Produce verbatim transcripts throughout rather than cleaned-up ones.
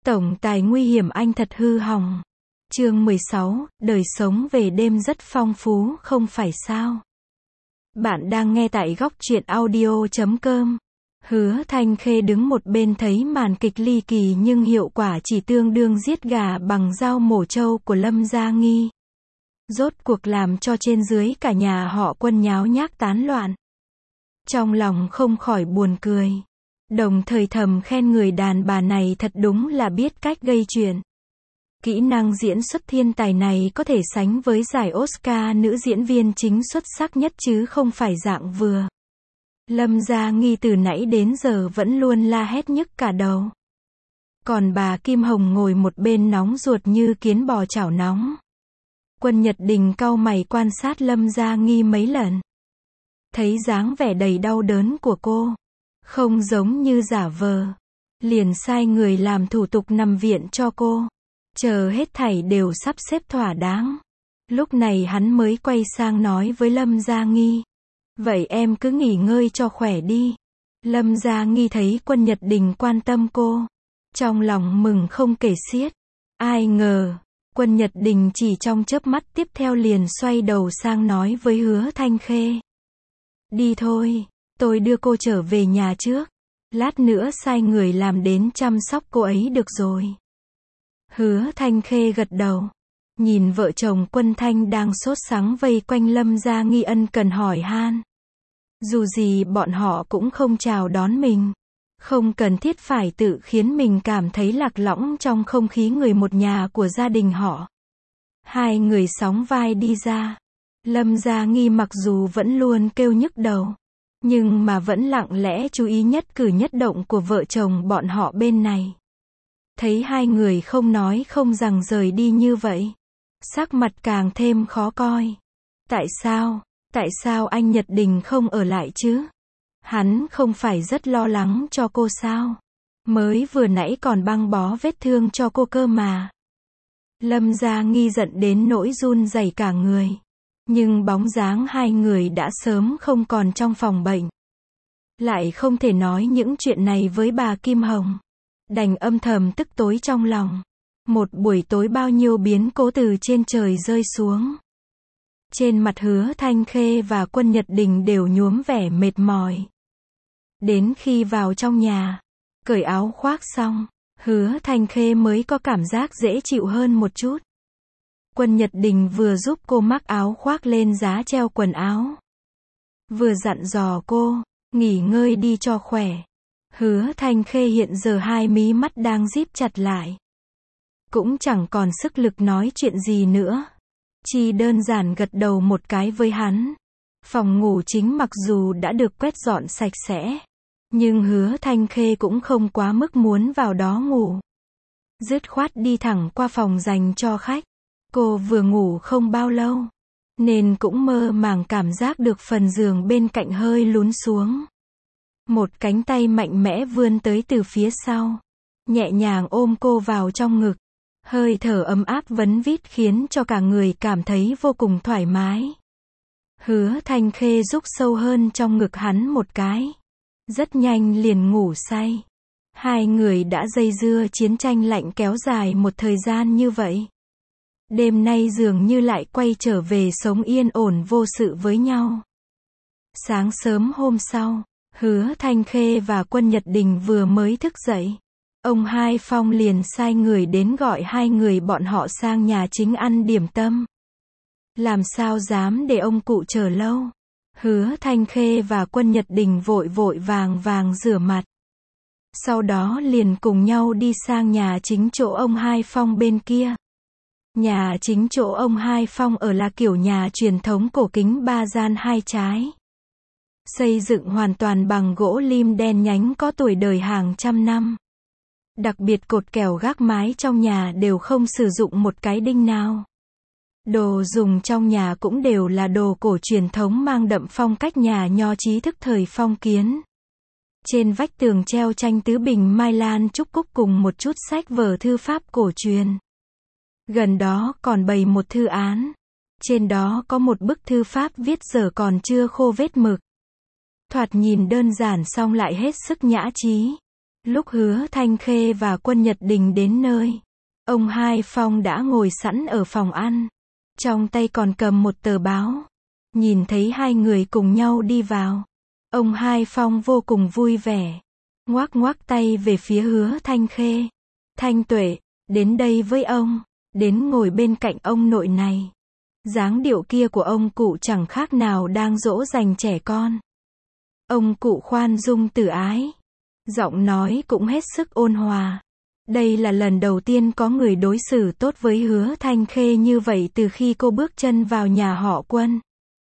Tổng tài nguy hiểm anh thật hư hỏng. Chương mười sáu, đời sống về đêm rất phong phú, không phải sao? Bạn đang nghe tại góc truyện audio chấm com. Hứa Thanh Khê đứng một bên thấy màn kịch ly kỳ nhưng hiệu quả chỉ tương đương giết gà bằng dao mổ trâu của Lâm Gia Nghi. Rốt cuộc làm cho trên dưới cả nhà họ Quân nháo nhác tán loạn. Trong lòng không khỏi buồn cười. Đồng thời thầm khen người đàn bà này thật đúng là biết cách gây chuyện. Kỹ năng diễn xuất thiên tài này có thể sánh với giải Oscar nữ diễn viên chính xuất sắc nhất chứ không phải dạng vừa. Lâm Gia Nghi từ nãy đến giờ vẫn luôn la hét nhức cả đầu. Còn bà Kim Hồng ngồi một bên nóng ruột như kiến bò chảo nóng. Quân Nhật Đình cau mày quan sát Lâm Gia Nghi mấy lần. Thấy dáng vẻ đầy đau đớn của cô, không giống như giả vờ, liền sai người làm thủ tục nằm viện cho cô. Chờ hết thảy đều sắp xếp thỏa đáng. Lúc này hắn mới quay sang nói với Lâm Gia Nghi. Vậy em cứ nghỉ ngơi cho khỏe đi. Lâm Gia Nghi thấy Quân Nhật Đình quan tâm cô. Trong lòng mừng không kể xiết. Ai ngờ, Quân Nhật Đình chỉ trong chớp mắt tiếp theo liền xoay đầu sang nói với Hứa Thanh Khê. Đi thôi, tôi đưa cô trở về nhà trước. Lát nữa sai người làm đến chăm sóc cô ấy được rồi. Hứa Thanh Khê gật đầu. Nhìn vợ chồng Quân Thanh đang sốt sắng vây quanh Lâm Gia Nghi ân cần hỏi han. Dù gì bọn họ cũng không chào đón mình. Không cần thiết phải tự khiến mình cảm thấy lạc lõng trong không khí người một nhà của gia đình họ. Hai người sóng vai đi ra. Lâm Gia Nghi mặc dù vẫn luôn kêu nhức đầu, nhưng mà vẫn lặng lẽ chú ý nhất cử nhất động của vợ chồng bọn họ bên này. Thấy hai người không nói không rằng rời đi như vậy, sắc mặt càng thêm khó coi. Tại sao, tại sao anh Nhật Đình không ở lại chứ? Hắn không phải rất lo lắng cho cô sao? Mới vừa nãy còn băng bó vết thương cho cô cơ mà. Lâm Gia Nghi giận đến nỗi run rẩy cả người. Nhưng bóng dáng hai người đã sớm không còn trong phòng bệnh. Lại không thể nói những chuyện này với bà Kim Hồng. Đành âm thầm tức tối trong lòng. Một buổi tối bao nhiêu biến cố từ trên trời rơi xuống. Trên mặt Hứa Thanh Khê và Quân Nhật Đình đều nhuốm vẻ mệt mỏi. Đến khi vào trong nhà, cởi áo khoác xong, Hứa Thanh Khê mới có cảm giác dễ chịu hơn một chút. Quân Nhật Đình vừa giúp cô mắc áo khoác lên giá treo quần áo, vừa dặn dò cô, nghỉ ngơi đi cho khỏe. Hứa Thanh Khê hiện giờ hai mí mắt đang díp chặt lại. Cũng chẳng còn sức lực nói chuyện gì nữa. Chỉ đơn giản gật đầu một cái với hắn. Phòng ngủ chính mặc dù đã được quét dọn sạch sẽ, nhưng Hứa Thanh Khê cũng không quá mức muốn vào đó ngủ. Dứt khoát đi thẳng qua phòng dành cho khách. Cô vừa ngủ không bao lâu, nên cũng mơ màng cảm giác được phần giường bên cạnh hơi lún xuống. Một cánh tay mạnh mẽ vươn tới từ phía sau, nhẹ nhàng ôm cô vào trong ngực. Hơi thở ấm áp vấn vít khiến cho cả người cảm thấy vô cùng thoải mái. Hứa Thanh Khê rúc sâu hơn trong ngực hắn một cái. Rất nhanh liền ngủ say. Hai người đã dây dưa chiến tranh lạnh kéo dài một thời gian như vậy. Đêm nay dường như lại quay trở về sống yên ổn vô sự với nhau. Sáng sớm hôm sau, Hứa Thanh Khê và Quân Nhật Đình vừa mới thức dậy. Ông Hai Phong liền sai người đến gọi hai người bọn họ sang nhà chính ăn điểm tâm. Làm sao dám để ông cụ chờ lâu. Hứa Thanh Khê và Quân Nhật Đình vội vội vàng vàng rửa mặt. Sau đó liền cùng nhau đi sang nhà chính chỗ ông Hai Phong bên kia. Nhà chính chỗ ông Hai Phong ở là kiểu nhà truyền thống cổ kính ba gian hai trái. Xây dựng hoàn toàn bằng gỗ lim đen nhánh có tuổi đời hàng trăm năm. Đặc biệt cột kèo gác mái trong nhà đều không sử dụng một cái đinh nào. Đồ dùng trong nhà cũng đều là đồ cổ truyền thống mang đậm phong cách nhà nho trí thức thời phong kiến. Trên vách tường treo tranh tứ bình Mai Lan Trúc Cúc cùng một chút sách vở thư pháp cổ truyền. Gần đó còn bày một thư án. Trên đó có một bức thư pháp viết giờ còn chưa khô vết mực. Thoạt nhìn đơn giản song lại hết sức nhã trí. Lúc Hứa Thanh Khê và Quân Nhật Đình đến nơi, ông Hai Phong đã ngồi sẵn ở phòng ăn. Trong tay còn cầm một tờ báo. Nhìn thấy hai người cùng nhau đi vào, ông Hai Phong vô cùng vui vẻ. Ngoác ngoác tay về phía Hứa Thanh Khê. Thanh Tuệ, đến đây với ông, đến ngồi bên cạnh ông nội này. Dáng điệu kia của ông cụ chẳng khác nào đang dỗ dành trẻ con. Ông cụ khoan dung từ ái. Giọng nói cũng hết sức ôn hòa. Đây là lần đầu tiên có người đối xử tốt với Hứa Thanh Khê như vậy từ khi cô bước chân vào nhà họ Quân.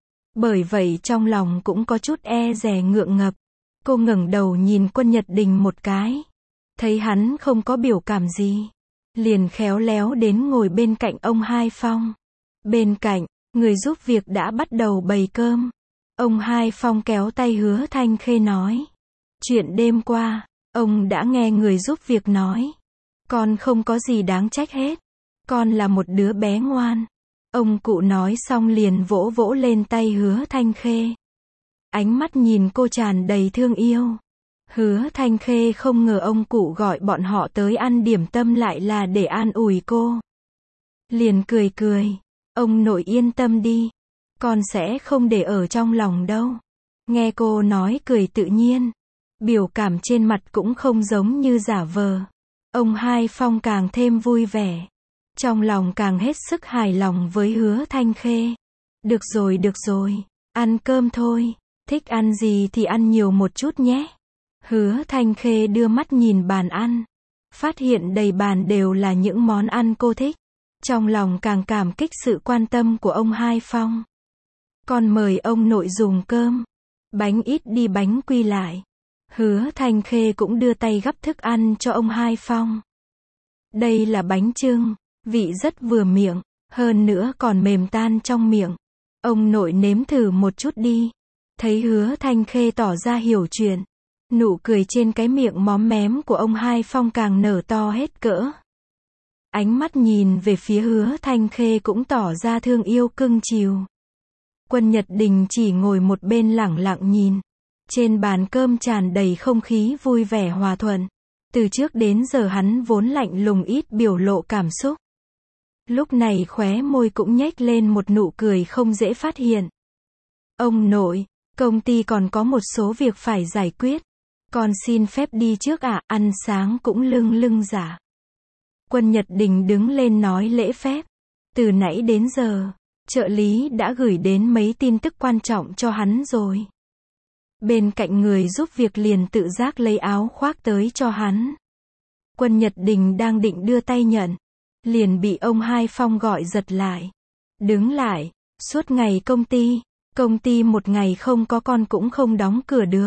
Bởi vậy trong lòng cũng có chút e dè ngượng ngập. Cô ngẩng đầu nhìn Quân Nhật Đình một cái. Thấy hắn không có biểu cảm gì. Liền khéo léo đến ngồi bên cạnh ông Hai Phong. Bên cạnh, người giúp việc đã bắt đầu bày cơm. Ông Hai Phong kéo tay Hứa Thanh Khê nói. Chuyện đêm qua, ông đã nghe người giúp việc nói. Con không có gì đáng trách hết. Con là một đứa bé ngoan. Ông cụ nói xong liền vỗ vỗ lên tay Hứa Thanh Khê. Ánh mắt nhìn cô tràn đầy thương yêu. Hứa Thanh Khê không ngờ ông cụ gọi bọn họ tới ăn điểm tâm lại là để an ủi cô. Liền cười cười. Ông nội yên tâm đi. Con sẽ không để ở trong lòng đâu. Nghe cô nói cười tự nhiên. Biểu cảm trên mặt cũng không giống như giả vờ. Ông Hai Phong càng thêm vui vẻ. Trong lòng càng hết sức hài lòng với Hứa Thanh Khê. Được rồi được rồi. Ăn cơm thôi. Thích ăn gì thì ăn nhiều một chút nhé. Hứa Thanh Khê đưa mắt nhìn bàn ăn. Phát hiện đầy bàn đều là những món ăn cô thích. Trong lòng càng cảm kích sự quan tâm của ông Hai Phong. Con mời ông nội dùng cơm. Bánh ít đi bánh quy lại. Hứa Thanh Khê cũng đưa tay gắp thức ăn cho ông Hai Phong. Đây là bánh chưng, vị rất vừa miệng, hơn nữa còn mềm tan trong miệng. Ông nội nếm thử một chút đi. Thấy Hứa Thanh Khê tỏ ra hiểu chuyện. Nụ cười trên cái miệng móm mém của ông Hai Phong càng nở to hết cỡ. Ánh mắt nhìn về phía Hứa Thanh Khê cũng tỏ ra thương yêu cưng chiều. Quân Nhật Đình chỉ ngồi một bên lẳng lặng nhìn. Trên bàn cơm tràn đầy không khí vui vẻ hòa thuận. Từ trước đến giờ hắn vốn lạnh lùng ít biểu lộ cảm xúc. Lúc này khóe môi cũng nhếch lên một nụ cười không dễ phát hiện. Ông nội, công ty còn có một số việc phải giải quyết. Con xin phép đi trước ạ, à, ăn sáng cũng lưng lưng giả. Quân Nhật Đình đứng lên nói lễ phép. Từ nãy đến giờ, trợ lý đã gửi đến mấy tin tức quan trọng cho hắn rồi. Bên cạnh người giúp việc liền tự giác lấy áo khoác tới cho hắn. Quân Nhật Đình đang định đưa tay nhận. Liền bị ông Hai Phong gọi giật lại. Đứng lại, suốt ngày công ty. Công ty một ngày không có con cũng không đóng cửa được.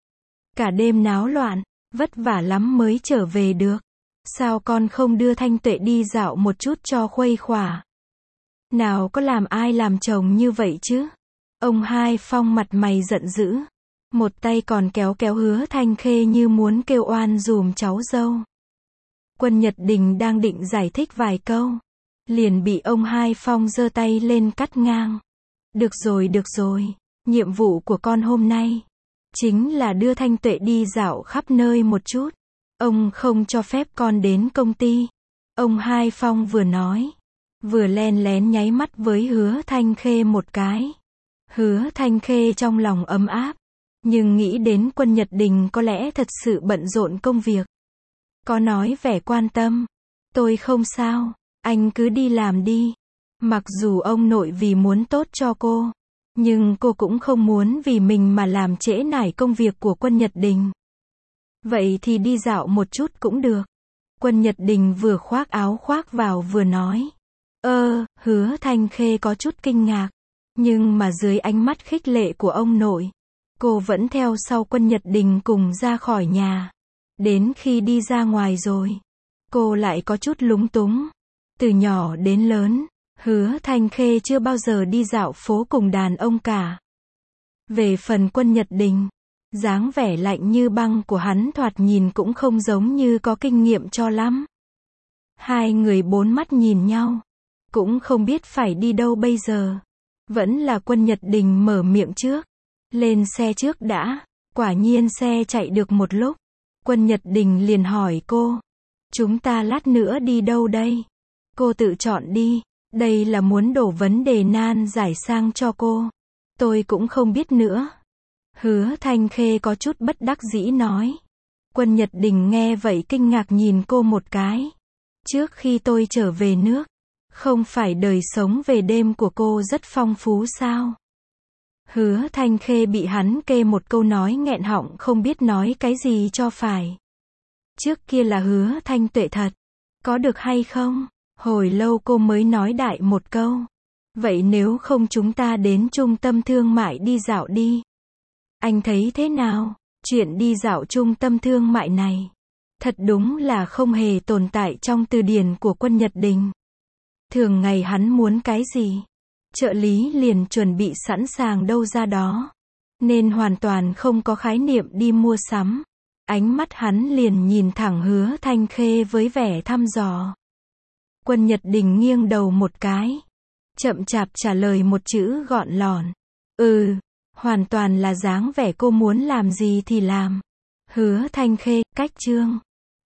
Cả đêm náo loạn, vất vả lắm mới trở về được. Sao con không đưa Thanh Tuệ đi dạo một chút cho khuây khỏa? Nào có làm ai làm chồng như vậy chứ? Ông Hai Phong mặt mày giận dữ. Một tay còn kéo kéo Hứa Thanh Khê như muốn kêu oan dùm cháu dâu. Quân Nhật Đình đang định giải thích vài câu. Liền bị ông Hai Phong giơ tay lên cắt ngang. Được rồi được rồi, nhiệm vụ của con hôm nay chính là đưa Thanh Tuệ đi dạo khắp nơi một chút. Ông không cho phép con đến công ty. Ông Hai Phong vừa nói, vừa len lén nháy mắt với Hứa Thanh Khê một cái. Hứa Thanh Khê trong lòng ấm áp, nhưng nghĩ đến Quân Nhật Đình có lẽ thật sự bận rộn công việc. Có nói vẻ quan tâm. Tôi không sao, anh cứ đi làm đi. Mặc dù ông nội vì muốn tốt cho cô, nhưng cô cũng không muốn vì mình mà làm trễ nải công việc của Quân Nhật Đình. Vậy thì đi dạo một chút cũng được. Quân Nhật Đình vừa khoác áo khoác vào vừa nói. Ơ, Hứa Thanh Khê có chút kinh ngạc. Nhưng mà dưới ánh mắt khích lệ của ông nội, cô vẫn theo sau Quân Nhật Đình cùng ra khỏi nhà. Đến khi đi ra ngoài rồi, cô lại có chút lúng túng. Từ nhỏ đến lớn, Hứa Thanh Khê chưa bao giờ đi dạo phố cùng đàn ông cả. Về phần Quân Nhật Đình, dáng vẻ lạnh như băng của hắn thoạt nhìn cũng không giống như có kinh nghiệm cho lắm. Hai người bốn mắt nhìn nhau, cũng không biết phải đi đâu bây giờ. Vẫn là Quân Nhật Đình mở miệng trước. Lên xe trước đã. Quả nhiên xe chạy được một lúc, Quân Nhật Đình liền hỏi cô. Chúng ta lát nữa đi đâu đây? Cô tự chọn đi. Đây là muốn đổ vấn đề nan giải sang cho cô. Tôi cũng không biết nữa. Hứa Thanh Khê có chút bất đắc dĩ nói. Quân Nhật Đình nghe vậy kinh ngạc nhìn cô một cái. Trước khi tôi trở về nước, không phải đời sống về đêm của cô rất phong phú sao? Hứa Thanh Khê bị hắn kê một câu nói nghẹn họng không biết nói cái gì cho phải. Trước kia là Hứa Thanh Tuệ thật. Có được hay không? Hồi lâu cô mới nói đại một câu. Vậy nếu không chúng ta đến trung tâm thương mại đi dạo đi. Anh thấy thế nào? Chuyện đi dạo trung tâm thương mại này, thật đúng là không hề tồn tại trong từ điển của Quân Nhật Đình. Thường ngày hắn muốn cái gì, trợ lý liền chuẩn bị sẵn sàng đâu ra đó. Nên hoàn toàn không có khái niệm đi mua sắm. Ánh mắt hắn liền nhìn thẳng Hứa Thanh Khê với vẻ thăm dò. Quân Nhật Đình nghiêng đầu một cái. Chậm chạp trả lời một chữ gọn lỏn. Ừ, hoàn toàn là dáng vẻ cô muốn làm gì thì làm. Hứa Thanh Khê, cách chương.